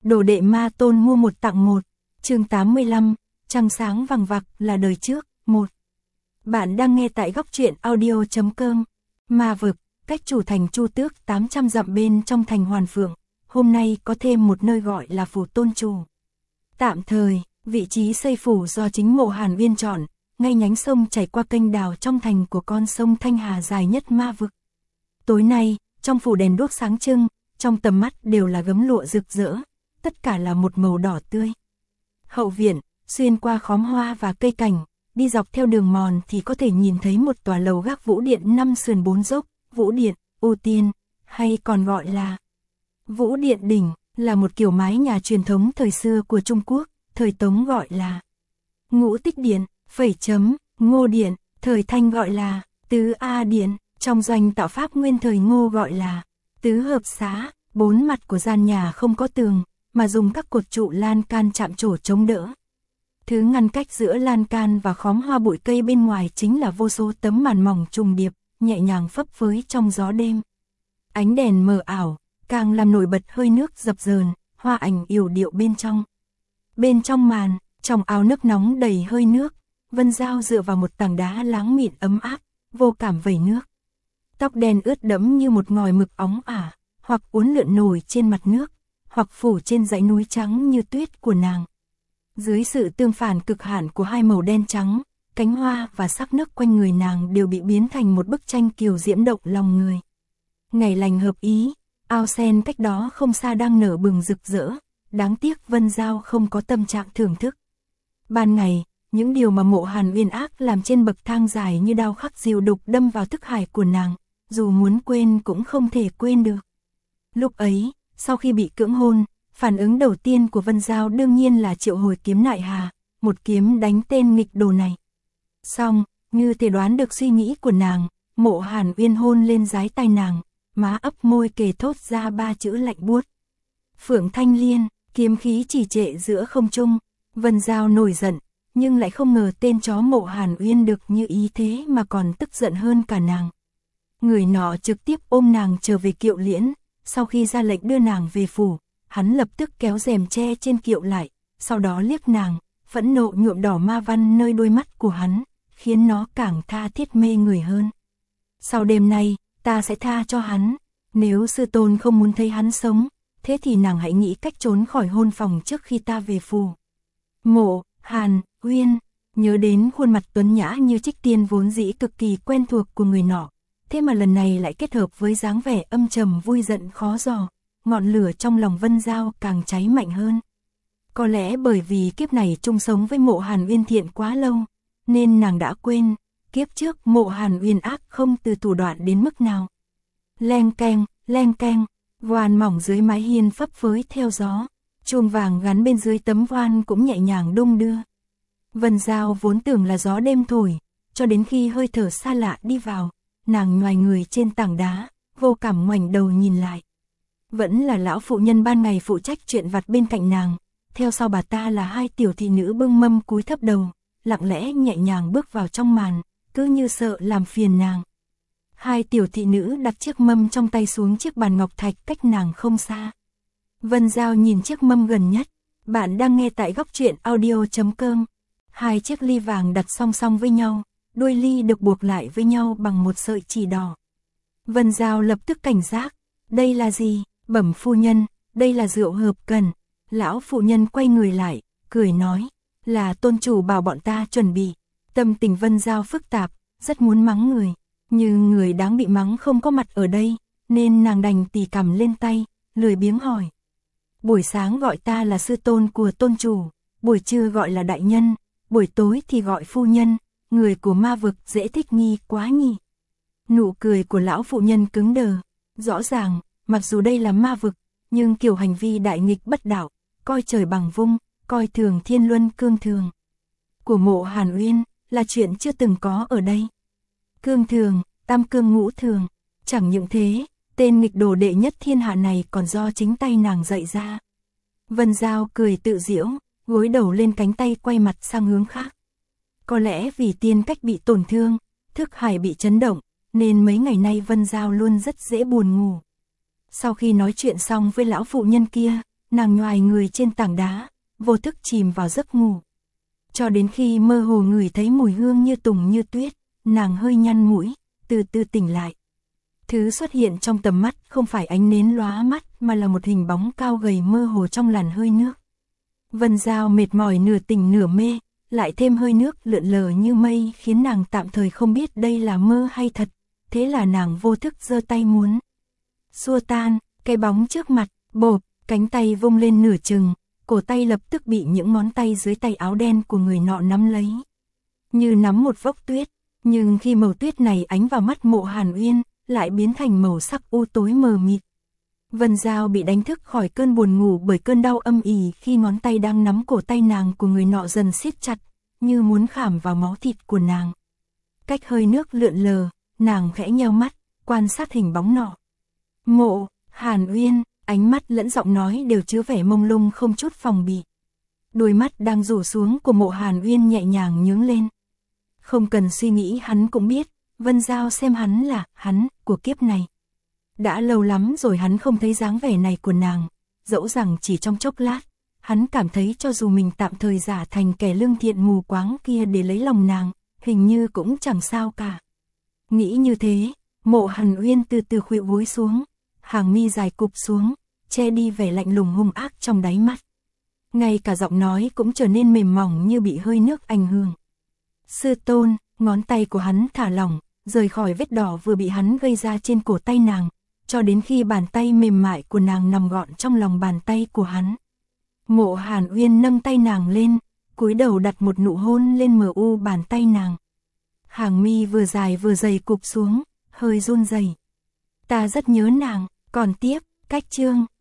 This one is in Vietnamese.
Đồ đệ ma tôn mua một tặng một. Chương 85, trăng sáng vằng vặc là đời trước, 1. Bạn đang nghe tại góc truyện audio.com. Ma vực, cách chủ thành Chu Tước 800 dặm bên trong thành Hoàn Phượng, hôm nay có thêm một nơi gọi là phủ tôn chủ. Tạm thời, vị trí xây phủ do chính Mộ Hàn Uyên chọn, ngay nhánh sông chảy qua kênh đào trong thành của con sông Thanh Hà dài nhất ma vực. Tối nay, trong phủ đèn đuốc sáng trưng, trong tầm mắt đều là gấm lụa rực rỡ, tất cả là một màu đỏ tươi. Hậu viện, xuyên qua khóm hoa và cây cảnh, đi dọc theo đường mòn thì có thể nhìn thấy một tòa lầu gác Vũ Điện 5 sườn 4 dốc, Vũ Điện, ưu tiên, hay còn gọi là Vũ Điện đỉnh, là một kiểu mái nhà truyền thống thời xưa của Trung Quốc, thời Tống gọi là Ngũ Tích Điện, Ngô Điện, thời Thanh gọi là Tứ A Điện, trong doanh tạo pháp nguyên thời Ngô gọi là Tứ Hợp Xá. Bốn mặt của gian nhà không có tường, mà dùng các cột trụ lan can chạm trổ chống đỡ. Thứ ngăn cách giữa lan can và khóm hoa bụi cây bên ngoài chính là vô số tấm màn mỏng trùng điệp, nhẹ nhàng phấp phới trong gió đêm. Ánh đèn mờ ảo, càng làm nổi bật hơi nước dập dờn, hoa ảnh yểu điệu bên trong. Bên trong màn, trong áo nước nóng đầy hơi nước, Vân Giao dựa vào một tảng đá láng mịn ấm áp, vô cảm vẩy nước. Tóc đen ướt đẫm như một ngòi mực óng ả, hoặc uốn lượn nổi trên mặt nước, hoặc phủ trên dãy núi trắng như tuyết của nàng. Dưới sự tương phản cực hạn của hai màu đen trắng, cánh hoa và sắc nước quanh người nàng đều bị biến thành một bức tranh kiều diễm động lòng người. Ngày lành hợp ý, ao sen cách đó không xa đang nở bừng rực rỡ, đáng tiếc Vân Giao không có tâm trạng thưởng thức. Ban ngày, những điều mà Mộ Hàn Uyên ác làm trên bậc thang dài như đao khắc diều đục đâm vào thức hải của nàng, dù muốn quên cũng không thể quên được. Lúc ấy, sau khi bị cưỡng hôn, phản ứng đầu tiên của Vân Giao đương nhiên là triệu hồi kiếm Nại Hà, một kiếm đánh tên nghịch đồ này. Xong, như thể đoán được suy nghĩ của nàng, Mộ Hàn Uyên hôn lên dái tai nàng, má ấp môi kề thốt ra ba chữ lạnh buốt. Phượng Thanh Liên, kiếm khí trì trệ giữa không trung. Vân Giao nổi giận, nhưng lại không ngờ tên chó Mộ Hàn Uyên được như ý thế mà còn tức giận hơn cả nàng. Người nọ trực tiếp ôm nàng trở về Kiệu Liễn, sau khi ra lệnh đưa nàng về phủ, hắn lập tức kéo rèm che trên kiệu lại, sau đó liếc nàng, phẫn nộ nhuộm đỏ ma văn nơi đôi mắt của hắn, khiến nó càng tha thiết mê người hơn. Sau đêm nay, ta sẽ tha cho hắn, nếu sư tôn không muốn thấy hắn sống, thế thì nàng hãy nghĩ cách trốn khỏi hôn phòng trước khi ta về phủ. Mộ Hàn Uyên nhớ đến khuôn mặt tuấn nhã như trích tiên vốn dĩ cực kỳ quen thuộc của người nọ, thế mà lần này lại kết hợp với dáng vẻ âm trầm vui giận khó dò, ngọn lửa trong lòng Vân Giao càng cháy mạnh hơn. Có lẽ bởi vì kiếp này chung sống với Mộ Hàn Uyên thiện quá lâu, nên nàng đã quên, kiếp trước Mộ Hàn Uyên ác không từ thủ đoạn đến mức nào. Leng keng, voan mỏng dưới mái hiên phấp phới theo gió, chuông vàng gắn bên dưới tấm voan cũng nhẹ nhàng đung đưa. Vân Giao vốn tưởng là gió đêm thổi, cho đến khi hơi thở xa lạ đi vào, nàng nhoài người trên tảng đá, vô cảm ngoảnh đầu nhìn lại. Vẫn là lão phụ nhân ban ngày phụ trách chuyện vặt bên cạnh nàng, theo sau bà ta là hai tiểu thị nữ bưng mâm cúi thấp đầu, lặng lẽ nhẹ nhàng bước vào trong màn, cứ như sợ làm phiền nàng. Hai tiểu thị nữ đặt chiếc mâm trong tay xuống chiếc bàn ngọc thạch cách nàng không xa. Vân Giao nhìn chiếc mâm gần nhất, bạn đang nghe tại góc truyện audio.com. Hai chiếc ly vàng đặt song song với nhau, đuôi ly được buộc lại với nhau bằng một sợi chỉ đỏ. Vân Giao lập tức cảnh giác, đây là gì? Bẩm phu nhân, đây là rượu hợp cần. Lão phụ nhân quay người lại, cười nói, là tôn chủ bảo bọn ta chuẩn bị. Tâm tình Vân Giao phức tạp, rất muốn mắng người, nhưng người đáng bị mắng không có mặt ở đây, nên nàng đành tì cằm lên tay, lười biếng hỏi. Buổi sáng gọi ta là sư tôn của tôn chủ, buổi trưa gọi là đại nhân, buổi tối thì gọi phu nhân, người của ma vực dễ thích nghi quá nhỉ. Nụ cười của lão phụ nhân cứng đờ, rõ ràng, mặc dù đây là ma vực, nhưng kiểu hành vi đại nghịch bất đạo, coi trời bằng vung, coi thường thiên luân cương thường của Mộ Hàn Uyên là chuyện chưa từng có ở đây. Cương thường, tam cương ngũ thường, chẳng những thế, tên nghịch đồ đệ nhất thiên hạ này còn do chính tay nàng dạy ra. Vân Giao cười tự giễu, gối đầu lên cánh tay quay mặt sang hướng khác. Có lẽ vì tiên cách bị tổn thương, thức hải bị chấn động, nên mấy ngày nay Vân Giao luôn rất dễ buồn ngủ. Sau khi nói chuyện xong với lão phụ nhân kia, nàng nhoài người trên tảng đá, vô thức chìm vào giấc ngủ. Cho đến khi mơ hồ ngửi thấy mùi hương như tùng như tuyết, nàng hơi nhăn mũi, từ từ tỉnh lại. Thứ xuất hiện trong tầm mắt không phải ánh nến lóa mắt mà là một hình bóng cao gầy mơ hồ trong làn hơi nước. Vân Giao mệt mỏi nửa tỉnh nửa mê, lại thêm hơi nước lượn lờ như mây khiến nàng tạm thời không biết đây là mơ hay thật, thế là nàng vô thức giơ tay muốn xua tan cái bóng trước mặt, bộp, cánh tay vung lên nửa chừng, cổ tay lập tức bị những ngón tay dưới tay áo đen của người nọ nắm lấy. Như nắm một vốc tuyết, nhưng khi màu tuyết này ánh vào mắt Mộ Hàn Uyên, lại biến thành màu sắc u tối mờ mịt. Vân Giao bị đánh thức khỏi cơn buồn ngủ bởi cơn đau âm ỉ khi ngón tay đang nắm cổ tay nàng của người nọ dần siết chặt, như muốn khảm vào máu thịt của nàng. Cách hơi nước lượn lờ, nàng khẽ nheo mắt, quan sát hình bóng nọ. Mộ Hàn Uyên, ánh mắt lẫn giọng nói đều chứa vẻ mông lung không chút phòng bị. Đôi mắt đang rủ xuống của Mộ Hàn Uyên nhẹ nhàng nhướng lên. Không cần suy nghĩ hắn cũng biết, Vân Giao xem hắn là hắn của kiếp này. Đã lâu lắm rồi hắn không thấy dáng vẻ này của nàng, dẫu rằng chỉ trong chốc lát, hắn cảm thấy cho dù mình tạm thời giả thành kẻ lương thiện mù quáng kia để lấy lòng nàng, hình như cũng chẳng sao cả. Nghĩ như thế, Mộ Hàn Uyên từ từ khuỵu gối xuống, hàng mi dài cụp xuống, che đi vẻ lạnh lùng hung ác trong đáy mắt. Ngay cả giọng nói cũng trở nên mềm mỏng như bị hơi nước ảnh hưởng. Sư tôn, ngón tay của hắn thả lỏng, rời khỏi vết đỏ vừa bị hắn gây ra trên cổ tay nàng, cho đến khi bàn tay mềm mại của nàng nằm gọn trong lòng bàn tay của hắn. Mộ Hàn Uyên nâng tay nàng lên, cúi đầu đặt một nụ hôn lên mờ u bàn tay nàng. Hàng mi vừa dài vừa dày cụp xuống, hơi run rẩy. Ta rất nhớ nàng, còn tiếp, cách chương.